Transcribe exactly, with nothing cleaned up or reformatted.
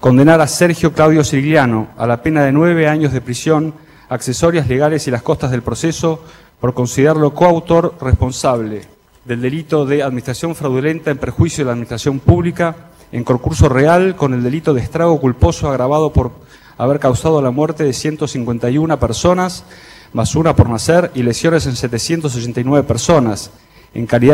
condenar a Sergio Claudio Sirigliano a la pena de nueve años de prisión, accesorias legales y las costas del proceso por considerarlo coautor responsable del delito de administración fraudulenta en perjuicio de la administración pública en concurso real con el delito de estrago culposo agravado por haber causado la muerte de ciento cincuenta y una personas, más una por nacer, y lesiones en setecientas ochenta y nueve personas, en calidad